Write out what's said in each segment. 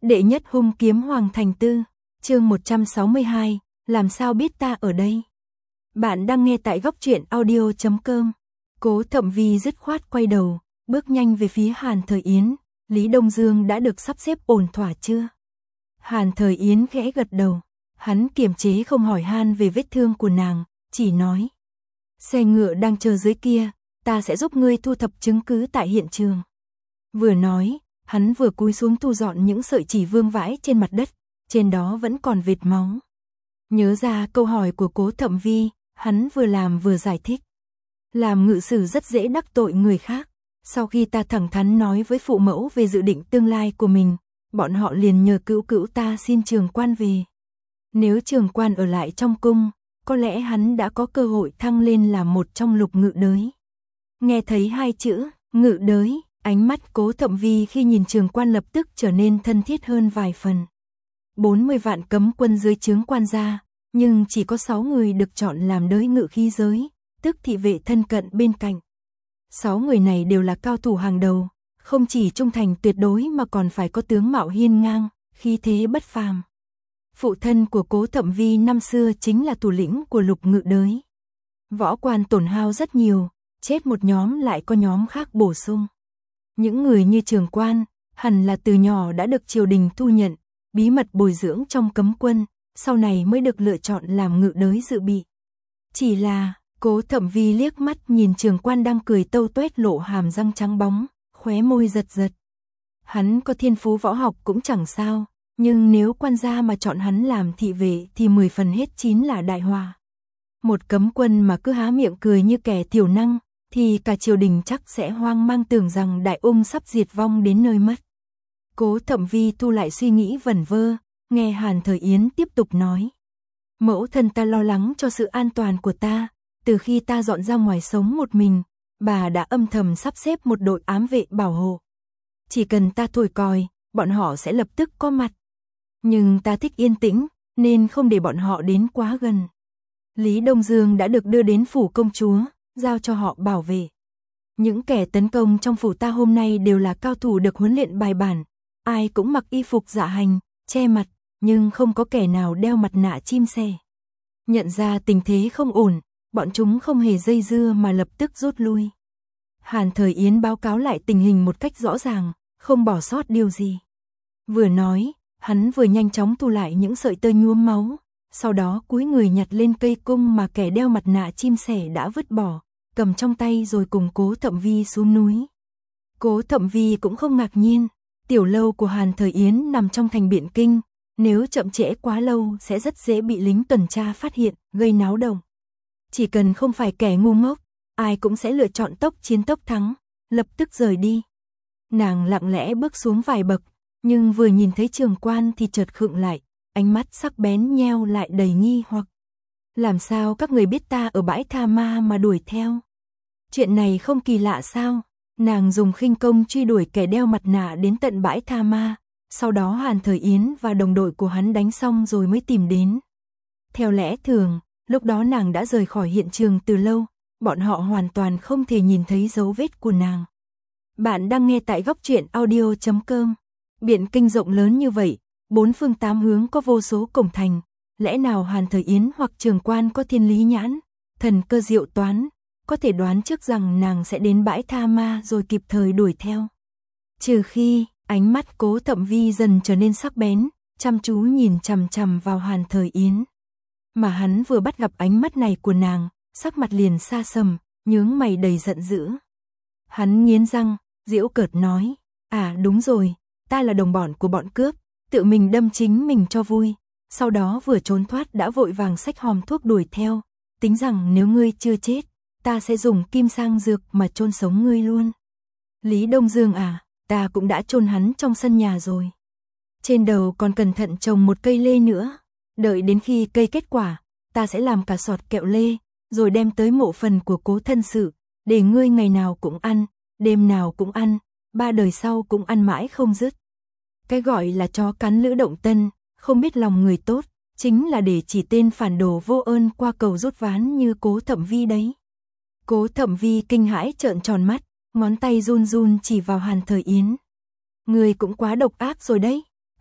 Đệ nhất hung kiếm Hoàng Thành Tư, chương 162, làm sao biết ta ở đây? Bạn đang nghe tại góc truyện audio.com. Cố Thậm Vi dứt khoát quay đầu, bước nhanh về phía Hàn Thời Yến. Lý Đông Dương đã được sắp xếp ổn thỏa chưa? Hàn Thời Yến khẽ gật đầu, hắn kiềm chế không hỏi han về vết thương của nàng, chỉ nói: xe ngựa đang chờ dưới kia, ta sẽ giúp ngươi thu thập chứng cứ tại hiện trường. Vừa nói, hắn vừa cúi xuống thu dọn những sợi chỉ vương vãi trên mặt đất, trên đó vẫn còn vệt máu. Nhớ ra câu hỏi của Cố Thậm Vi, hắn vừa làm vừa giải thích. Làm ngự sử rất dễ đắc tội người khác, sau khi ta thẳng thắn nói với phụ mẫu về dự định tương lai của mình, bọn họ liền nhờ cữu cữu ta xin Trường Quan về. Nếu Trường Quan ở lại trong cung, có lẽ hắn đã có cơ hội thăng lên làm một trong lục ngự đới. Nghe thấy hai chữ, ngự đới, ánh mắt Cố Thậm Vi khi nhìn Trường Quan lập tức trở nên thân thiết hơn vài phần. 40 vạn cấm quân dưới trướng quan gia, nhưng chỉ có 6 người được chọn làm đới ngự khí giới, tức thị vệ thân cận bên cạnh. 6 người này đều là cao thủ hàng đầu, không chỉ trung thành tuyệt đối mà còn phải có tướng mạo hiên ngang, khí thế bất phàm. Phụ thân của Cố Thậm Vi năm xưa chính là thủ lĩnh của lục ngự đới. Võ quan tổn hao rất nhiều, chết một nhóm lại có nhóm khác bổ sung. Những người như Trường Quan, hẳn là từ nhỏ đã được triều đình thu nhận, bí mật bồi dưỡng trong cấm quân, sau này mới được lựa chọn làm ngự đới dự bị. Chỉ là, Cố Thậm Vi liếc mắt nhìn Trường Quan đang cười tâu tuét lộ hàm răng trắng bóng, khóe môi giật giật. Hắn có thiên phú võ học cũng chẳng sao, nhưng nếu quan gia mà chọn hắn làm thị vệ thì 10 phần hết 9 là đại họa. Một cấm quân mà cứ há miệng cười như kẻ thiểu năng, thì cả triều đình chắc sẽ hoang mang tưởng rằng đại ung sắp diệt vong đến nơi mất. Cố Thậm Vi thu lại suy nghĩ vẩn vơ, nghe Hàn Thời Yến tiếp tục nói. Mẫu thân ta lo lắng cho sự an toàn của ta, từ khi ta dọn ra ngoài sống một mình, bà đã âm thầm sắp xếp một đội ám vệ bảo hộ. Chỉ cần ta thổi còi, bọn họ sẽ lập tức có mặt. Nhưng ta thích yên tĩnh, nên không để bọn họ đến quá gần. Lý Đông Dương đã được đưa đến phủ công chúa, giao cho họ bảo vệ. Những kẻ tấn công trong phủ ta hôm nay đều là cao thủ được huấn luyện bài bản, ai cũng mặc y phục dạ hành, che mặt, nhưng không có kẻ nào đeo mặt nạ chim sẻ. Nhận ra tình thế không ổn, bọn chúng không hề dây dưa mà lập tức rút lui. Hàn Thời Yến báo cáo lại tình hình một cách rõ ràng, không bỏ sót điều gì. Vừa nói, hắn vừa nhanh chóng thu lại những sợi tơ nhuốm máu, sau đó cúi người nhặt lên cây cung mà kẻ đeo mặt nạ chim sẻ đã vứt bỏ, cầm trong tay rồi cùng Cố Thậm Vi xuống núi. Cố Thậm Vi cũng không ngạc nhiên, tiểu lâu của Hàn Thời Yến nằm trong thành Biện Kinh, nếu chậm trễ quá lâu sẽ rất dễ bị lính tuần tra phát hiện, gây náo động. Chỉ cần không phải kẻ ngu ngốc, ai cũng sẽ lựa chọn tốc chiến tốc thắng, lập tức rời đi. Nàng lặng lẽ bước xuống vài bậc, nhưng vừa nhìn thấy Trường Quan thì chợt khựng lại, ánh mắt sắc bén nheo lại đầy nghi hoặc. Làm sao các người biết ta ở bãi Tha Ma mà đuổi theo? Chuyện này không kỳ lạ sao? Nàng dùng khinh công truy đuổi kẻ đeo mặt nạ đến tận bãi Tha Ma, sau đó Hàn Thời Yến và đồng đội của hắn đánh xong rồi mới tìm đến. Theo lẽ thường, lúc đó nàng đã rời khỏi hiện trường từ lâu, bọn họ hoàn toàn không thể nhìn thấy dấu vết của nàng. Bạn đang nghe tại góc truyện audio.com. Biện Kinh rộng lớn như vậy, 4 phương 8 hướng có vô số cổng thành, lẽ nào Hàn Thời Yến hoặc Trường Quan có thiên lý nhãn, thần cơ diệu toán, có thể đoán trước rằng nàng sẽ đến bãi Tha Ma rồi kịp thời đuổi theo. Trừ khi, ánh mắt Cố Thậm Vi dần trở nên sắc bén, chăm chú nhìn chằm chằm vào Hàn Thời Yến. Mà hắn vừa bắt gặp ánh mắt này của nàng, sắc mặt liền xa sầm, nhướng mày đầy giận dữ. Hắn nghiến răng, giễu cợt nói, à đúng rồi, ta là đồng bọn của bọn cướp, tự mình đâm chính mình cho vui, sau đó vừa trốn thoát đã vội vàng xách hòm thuốc đuổi theo, tính rằng nếu ngươi chưa chết, ta sẽ dùng kim sang dược mà chôn sống ngươi luôn. Lý Đông Dương à, ta cũng đã chôn hắn trong sân nhà rồi. Trên đầu còn cẩn thận trồng một cây lê nữa, đợi đến khi cây kết quả, ta sẽ làm cả sọt kẹo lê, rồi đem tới mộ phần của Cố thân sự, để ngươi ngày nào cũng ăn, đêm nào cũng ăn, 3 đời sau cũng ăn mãi không dứt. Cái gọi là chó cắn lữ động tân, không biết lòng người tốt, chính là để chỉ tên phản đồ vô ơn qua cầu rút ván như Cố Thậm Vi đấy. Cố Thậm Vi kinh hãi trợn tròn mắt, ngón tay run run chỉ vào Hàn Thời Yến. Ngươi cũng quá độc ác rồi đấy.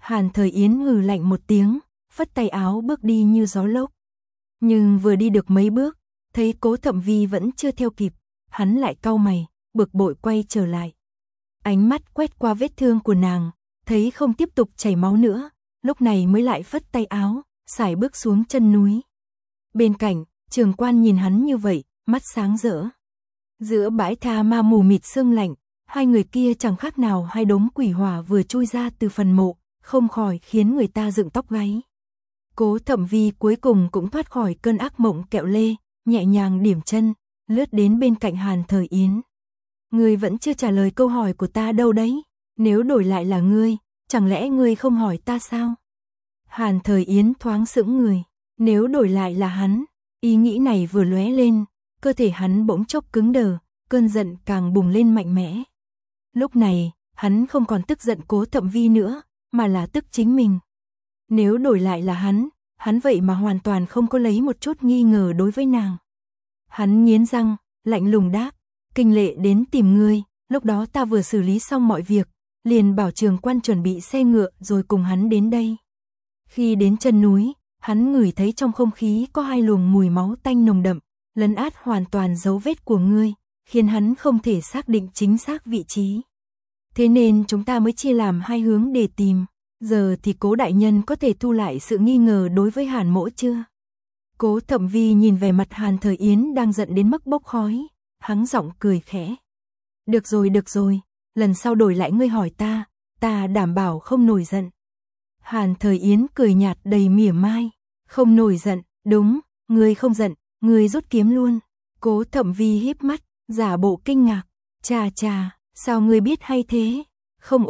Hàn Thời Yến hừ lạnh một tiếng, phất tay áo bước đi như gió lốc. Nhưng vừa đi được mấy bước, thấy Cố Thẩm Vi vẫn chưa theo kịp, hắn lại cau mày, bực bội quay trở lại. Ánh mắt quét qua vết thương của nàng, thấy không tiếp tục chảy máu nữa, lúc này mới lại phất tay áo, sải bước xuống chân núi. Bên cạnh, Trường Quan nhìn hắn như vậy, mắt sáng rỡ. Giữa bãi tha ma mù mịt sương lạnh, hai người kia chẳng khác nào hai đống quỷ hỏa vừa chui ra từ phần mộ, không khỏi khiến người ta dựng tóc gáy. Cố Thẩm Vi cuối cùng cũng thoát khỏi cơn ác mộng kẹo lê, nhẹ nhàng điểm chân, lướt đến bên cạnh Hàn Thời Yến. Ngươi vẫn chưa trả lời câu hỏi của ta đâu đấy, nếu đổi lại là ngươi, chẳng lẽ ngươi không hỏi ta sao? Hàn Thời Yến thoáng sững người, nếu đổi lại là hắn, ý nghĩ này vừa lóe lên, cơ thể hắn bỗng chốc cứng đờ, cơn giận càng bùng lên mạnh mẽ. Lúc này, hắn không còn tức giận Cố Thẩm Vi nữa, mà là tức chính mình. Nếu đổi lại là hắn vậy mà hoàn toàn không có lấy một chút nghi ngờ đối với nàng. Hắn nghiến răng, lạnh lùng đáp, Kinh Lệ đến tìm ngươi, lúc đó ta vừa xử lý xong mọi việc, liền bảo Trường Quan chuẩn bị xe ngựa rồi cùng hắn đến đây. Khi đến chân núi, hắn ngửi thấy trong không khí có hai luồng mùi máu tanh nồng đậm, lấn át hoàn toàn dấu vết của ngươi, khiến hắn không thể xác định chính xác vị trí. Thế nên chúng ta mới chia làm hai hướng để tìm. Giờ thì Cố đại nhân có thể thu lại sự nghi ngờ đối với Hàn mỗ chưa? Cố Thẩm Vi nhìn về mặt Hàn Thời Yến đang giận đến mức bốc khói, hắng giọng cười khẽ. Được rồi, lần sau đổi lại ngươi hỏi ta đảm bảo không nổi giận. Hàn Thời Yến cười nhạt đầy mỉa mai, không nổi giận, đúng, ngươi không giận, ngươi rút kiếm luôn. Cố Thẩm Vi híp mắt, giả bộ kinh ngạc, chà, sao ngươi biết hay thế? Không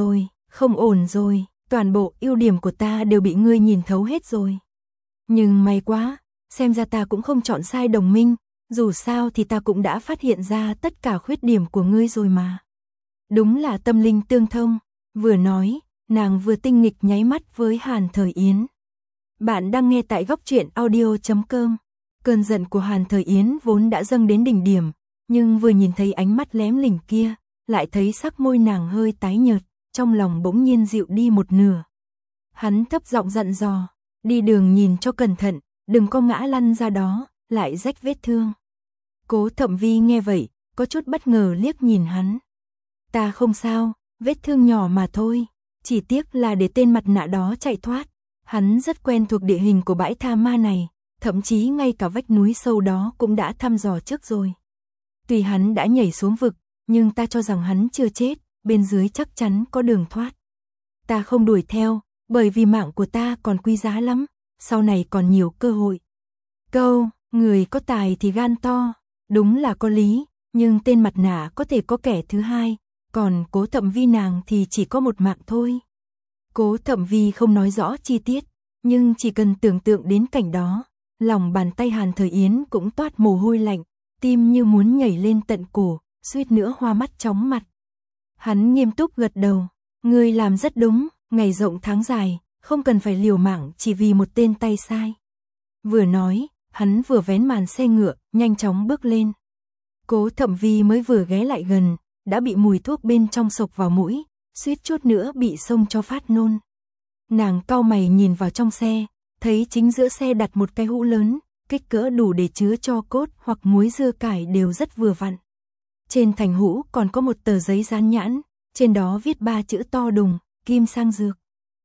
ổn rồi. Toàn bộ ưu điểm của ta đều bị ngươi nhìn thấu hết rồi. Nhưng may quá, xem ra ta cũng không chọn sai đồng minh, dù sao thì ta cũng đã phát hiện ra tất cả khuyết điểm của ngươi rồi mà. Đúng là tâm linh tương thông, vừa nói, nàng vừa tinh nghịch nháy mắt với Hàn Thời Yến. Bạn đang nghe tại Góc Truyện Audio.com. Cơn giận của Hàn Thời Yến vốn đã dâng đến đỉnh điểm, nhưng vừa nhìn thấy ánh mắt lém lỉnh kia, lại thấy sắc môi nàng hơi tái nhợt. Trong lòng bỗng nhiên dịu đi một nửa. Hắn thấp giọng dặn dò, đi đường nhìn cho cẩn thận, đừng có ngã lăn ra đó, lại rách vết thương. Cố Thẩm Vi nghe vậy, có chút bất ngờ liếc nhìn hắn. Ta không sao, vết thương nhỏ mà thôi, chỉ tiếc là để tên mặt nạ đó chạy thoát. Hắn rất quen thuộc địa hình của bãi tha ma này, thậm chí ngay cả vách núi sâu đó cũng đã thăm dò trước rồi. Tuy hắn đã nhảy xuống vực, nhưng ta cho rằng hắn chưa chết. Bên dưới chắc chắn có đường thoát. Ta không đuổi theo, bởi vì mạng của ta còn quý giá lắm, sau này còn nhiều cơ hội. Câu, người có tài thì gan to, đúng là có lý, nhưng tên mặt nạ có thể có kẻ thứ hai, còn Cố Thẩm Vi nàng thì chỉ có một mạng thôi. Cố Thẩm Vi không nói rõ chi tiết, nhưng chỉ cần tưởng tượng đến cảnh đó, lòng bàn tay Hàn Thời Yến cũng toát mồ hôi lạnh, tim như muốn nhảy lên tận cổ, suýt nữa hoa mắt chóng mặt. Hắn nghiêm túc gật đầu, ngươi làm rất đúng, ngày rộng tháng dài, không cần phải liều mạng chỉ vì một tên tay sai. Vừa nói, hắn vừa vén màn xe ngựa, nhanh chóng bước lên. Cố Thẩm Vi mới vừa ghé lại gần, đã bị mùi thuốc bên trong sộc vào mũi, suýt chút nữa bị xông cho phát nôn. Nàng cau mày nhìn vào trong xe, thấy chính giữa xe đặt một cái hũ lớn, kích cỡ đủ để chứa tro cốt hoặc muối dưa cải đều rất vừa vặn. Trên thành hũ còn có một tờ giấy dán nhãn, trên đó viết 3 chữ to đùng, Kim Sang Dược.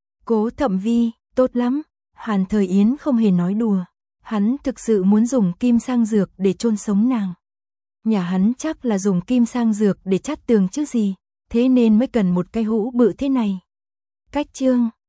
Cố Thẩm Vi, tốt lắm, Hàn Thời Yến không hề nói đùa, hắn thực sự muốn dùng Kim Sang Dược để chôn sống nàng. Nhà hắn chắc là dùng Kim Sang Dược để chát tường chứ gì, thế nên mới cần một cái hũ bự thế này. Cách chương